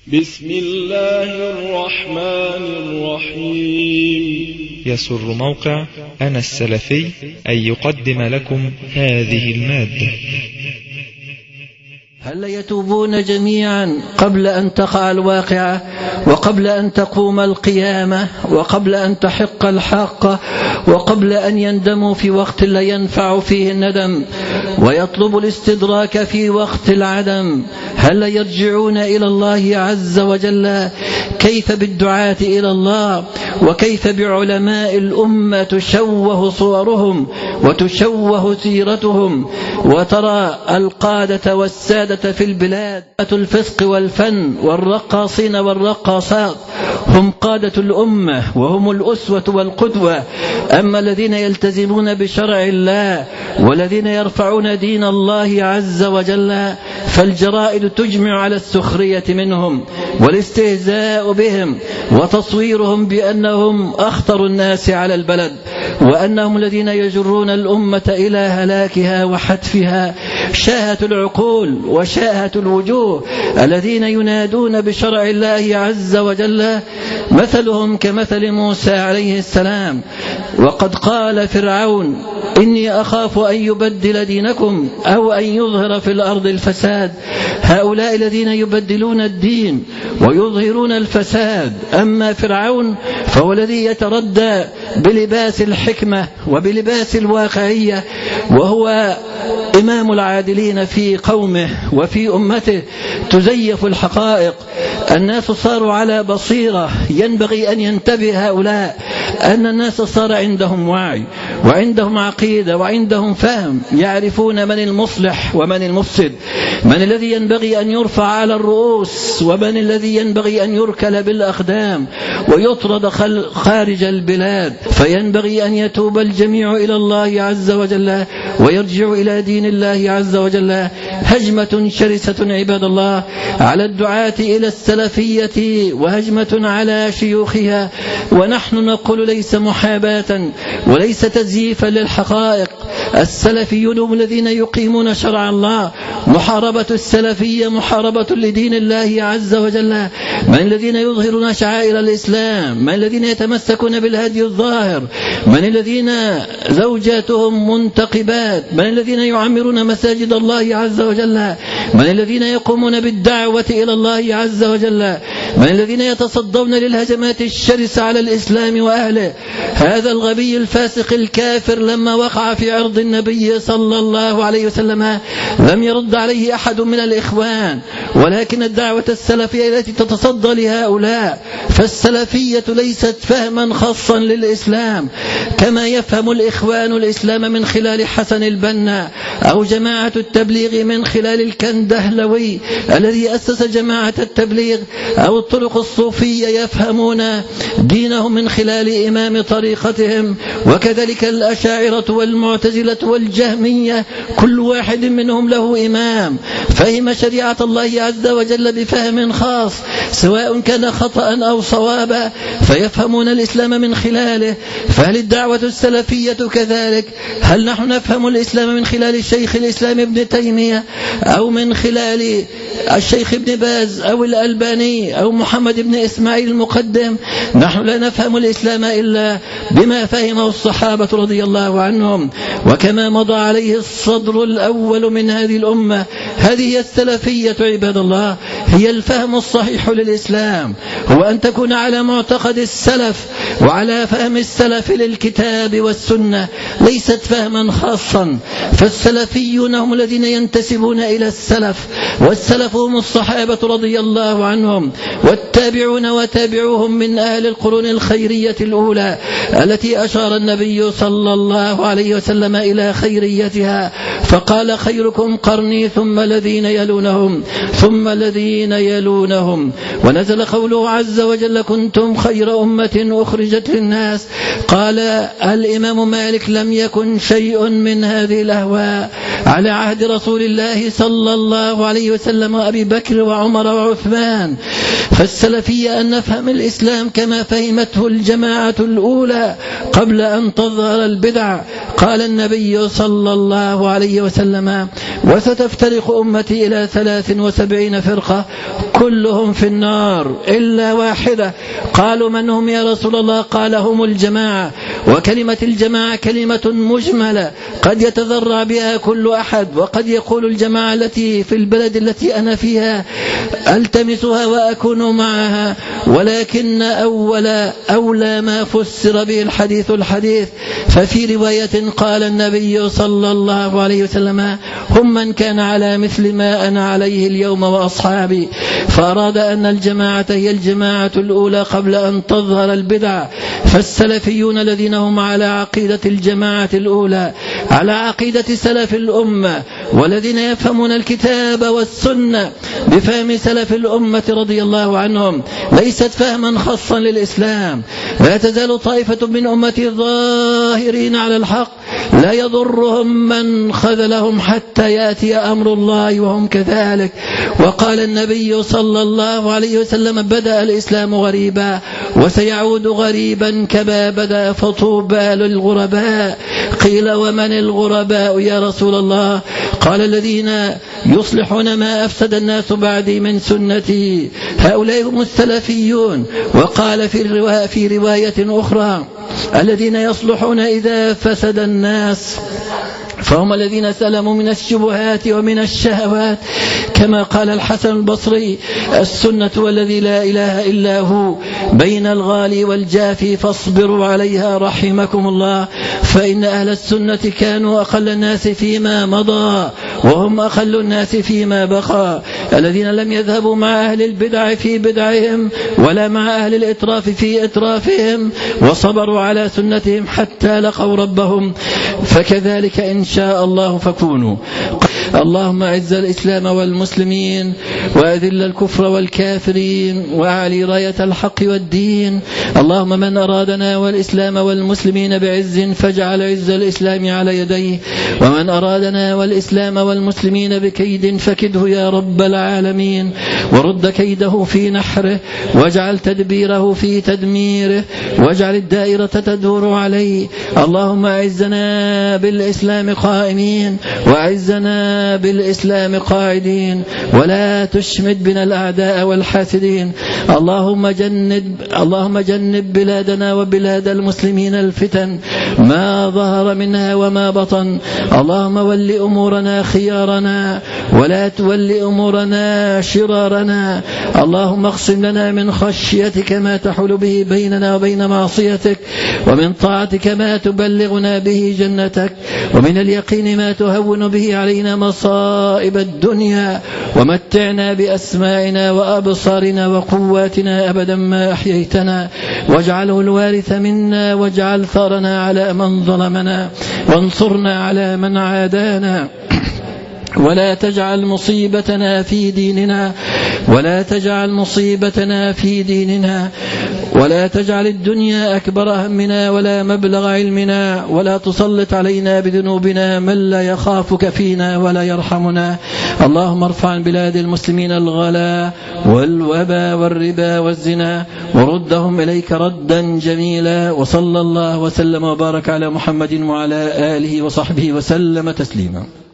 بسم الله الرحمن الرحيم. يسر موقع أنا السلفي أن يقدم لكم هذه المادة. هل يتوبون جميعا قبل أن تقع الواقعة، وقبل أن تقوم القيامة، وقبل أن تحق الحق، وقبل أن يندموا في وقت لا ينفع فيه الندم، ويطلب الاستدراك في وقت العدم؟ هل يرجعون إلى الله عز وجل؟ كيف بالدعاة إلى الله؟ وكيف بعلماء الأمة تشوه صورهم وتشوه سيرتهم؟ وترى القادة والسادة في البلاد الفسق والفن والرقاصين والرقاصات هم قادة الأمة وهم الأسوة والقدوة. أما الذين يلتزمون بشرع الله والذين يرفعون دين الله عز وجل فالجرائد تجمع على السخرية منهم والاستهزاء بهم وتصويرهم بأنهم أخطر الناس على البلد، وأنهم الذين يجرون الأمة إلى هلاكها وحتفها. شاهت العقول وشاهت الوجوه الذين ينادون بشرع الله عز وجل مثلهم كمثل موسى عليه السلام. وقد قال فرعون: إني أخاف أن يبدل دينكم أو أن يظهر في الأرض الفساد. هؤلاء الذين يبدلون الدين ويظهرون الفساد. أما فرعون فهو الذي يتردى بلباس الحكمة وبلباس الواقعية، وهو إمام العادلين في قومه وفي أمته، تزيف الحقائق. الناس صاروا على بصيرة. ينبغي أن ينتبه هؤلاء أن الناس صار عندهم وعي وعندهم عقيدة وعندهم فهم، يعرفون من المصلح ومن المفسد، من الذي ينبغي أن يرفع على الرؤوس ومن الذي ينبغي أن يركل بالأقدام ويطرد خارج البلاد. فينبغي أن يتوب الجميع إلى الله عز وجل ويرجع إلى دين الله عز وجل. هجمة شرسة عباد الله على الدعاة إلى السلفية وهجمة على شيوخها، ونحن نقول ليس محاباة وليس تزييفا للحقائق. السلفيون هم الذين يقيمون شرع الله. محاربة السلفية محاربة لدين الله عز وجل. من الذين يظهرون شعائر الإسلام؟ من الذين يتمسكون بالهدي الظاهر؟ من الذين زوجاتهم منتقبات؟ من الذين يعمرون مساجد الله عز وجل؟ من الذين يقومون بالدعوة إلى الله عز وجل؟ من الذين يتصدون للهجمات الشرسة على الإسلام وأهله؟ هذا الغبي الفاسق الكافر لما وقع في عرض النبي صلى الله عليه وسلم لم يرد عليه أحد من الإخوان، ولكن الدعوة السلفية التي تتصدى لهؤلاء. فالسلفية ليست فهما خاصا للإسلام كما يفهم الإخوان الإسلام من خلال حسن البنا أو جماعة التبليغ من خلال الكندهلوي الذي أسس جماعة التبليغ، أو الطرق الصوفية يفهمون دينهم من خلال إمام طريقتهم، وكذلك الأشاعرة والمعتزلة والجهمية كل واحد منهم له إمام فهم شريعة الله عز وجل بفهم خاص سواء كان خطأ أو صوابا، فيفهمون الإسلام من خلاله. فهل الدعوة السلفية كذلك؟ هل نحن نفهم الإسلام من خلال الشيخ الإسلام ابن تيمية أو من خلال الشيخ ابن باز أو الألباني أو محمد بن إسماعيل المقدم؟ نحن لا نفهم الإسلام إلا بما فهمه الصحابة رضي الله عنهم وكما مضى عليه الصدر الأول من هذه الأمة. هذه السلفية عباد الله هي الفهم الصحيح للإسلام، هو أن تكون على معتقد السلف وعلى فهم السلف للكتاب والسنة، ليست فهما خاصا. فالسلفيون هم الذين ينتسبون إلى السلف، والسلف هم الصحابة رضي الله عنهم والتابعون وتابعوهم من أهل القرون الخيرية الأولى التي أشار النبي صلى الله عليه وسلم إلى خيريتها فقال: خيركم قرني ثم الذين يلونهم ثم الذين يلونهم. ونزل قوله عز وجل: كنتم خير أمة أخرجت للناس. قال الإمام مالك: لم يكن شيء من هذه الأهواء على عهد رسول الله صلى الله عليه وسلم وأبي بكر وعمر وعثمان. فالسلفية أن نفهم الإسلام كما فهمته الجماعة الأولى الأولى قبل أن تظهر البدع. قال النبي صلى الله عليه وسلم: وستفترق أمتي إلى 73 فرقة كلهم في النار إلا واحدة. قالوا: من هم يا رسول الله؟ قال: هم الجماعة. وكلمة الجماعة كلمة مجملة قد يتذرع بها كل أحد، وقد يقول الجماعة التي في البلد التي أنا فيها ألتمسها وأكون معها، ولكن أولى ما فسر به الحديث. ففي رواية قال النبي صلى الله عليه وسلم: هم من كان على مثل ما أنا عليه اليوم وأصحابي. فأراد أن الجماعة هي الجماعة الأولى قبل أن تظهر البدع. فالسلفيون الذين هم على عقيدة الجماعة الأولى، على عقيدة سلف الأمة، والذين يفهمون الكتاب والسنة بفهم سلف الأمة رضي الله عنهم، ليست فهما خاصا للإسلام. لا تزال طائفة من أمتي ظاهرين على الحق لا يضرهم من خذلهم حتى يأتي أمر الله وهم كذلك. وقال النبي صلى الله عليه وسلم: بدأ الإسلام غريبا وسيعود غريبا كما بدأ، فطوبى للغرباء. قيل: ومن الغرباء يا رسول الله؟ قال: الذين يصلحون ما أفسد الناس بعدي من سنتي، هؤلاء هم السلفيون. وقال في رواية أخرى: الذين يصلحون إذا فسد الناس، فهم الذين سلموا من الشبهات ومن الشهوات. كما قال الحسن البصري: السنة والذي لا إله إلا هو بين الغالي والجافي فاصبروا عليها رحمكم الله، فإن أهل السنة كانوا أقل الناس فيما مضى وهم أقل الناس فيما بقى، الذين لم يذهبوا مع أهل البدع في بدعهم ولا مع أهل الإتراف في إترافهم، وصبروا على سنتهم حتى لقوا ربهم. فكذلك إن شاء الله فكونوا. اللهم أعز الإسلام والمسلمين وأذل الكفر والكافرين وأعلي راية الحق والدين. اللهم من أرادنا والإسلام والمسلمين بعز فاجعل عز الإسلام على يديه، ومن أرادنا والإسلام والمسلمين بكيد فكده يا رب العالمين، ورد كيده في نحره، واجعل تدبيره في تدميره، واجعل الدائرة تدور عليه. اللهم أعزنا بالإسلام قائمين، وأعزنا بالإسلام قاعدين، ولا تشمت بنا الأعداء والحاسدين. اللهم جنب بلادنا وبلاد المسلمين الفتن ما ظهر منها وما بطن. اللهم ول أمورنا خيارنا ولا تول أمورنا شرارنا. اللهم اقسم لنا من خشيتك ما تحول به بيننا وبين معصيتك، ومن طاعتك ما تبلغنا به جنتك، ومن اليقين ما تهون به علينا مصائب الدنيا، ومتعنا بأسماعنا وأبصارنا وقواتنا أبدا ما أحييتنا، واجعله الوارث منا، واجعل ثارنا على من ظلمنا، وانصرنا على من عادانا، ولا تجعل مصيبتنا في ديننا، ولا تجعل مصيبتنا في ديننا، ولا تجعل الدنيا أكبر همنا ولا مبلغ علمنا، ولا تسلط علينا بذنوبنا من لا يخافك فينا ولا يرحمنا. اللهم ارفع عن بلاد المسلمين الغلاء والوباء والربا والزنا، وردهم إليك ردا جميلا. وصلى الله وسلم وبارك على محمد وعلى آله وصحبه وسلم تسليما.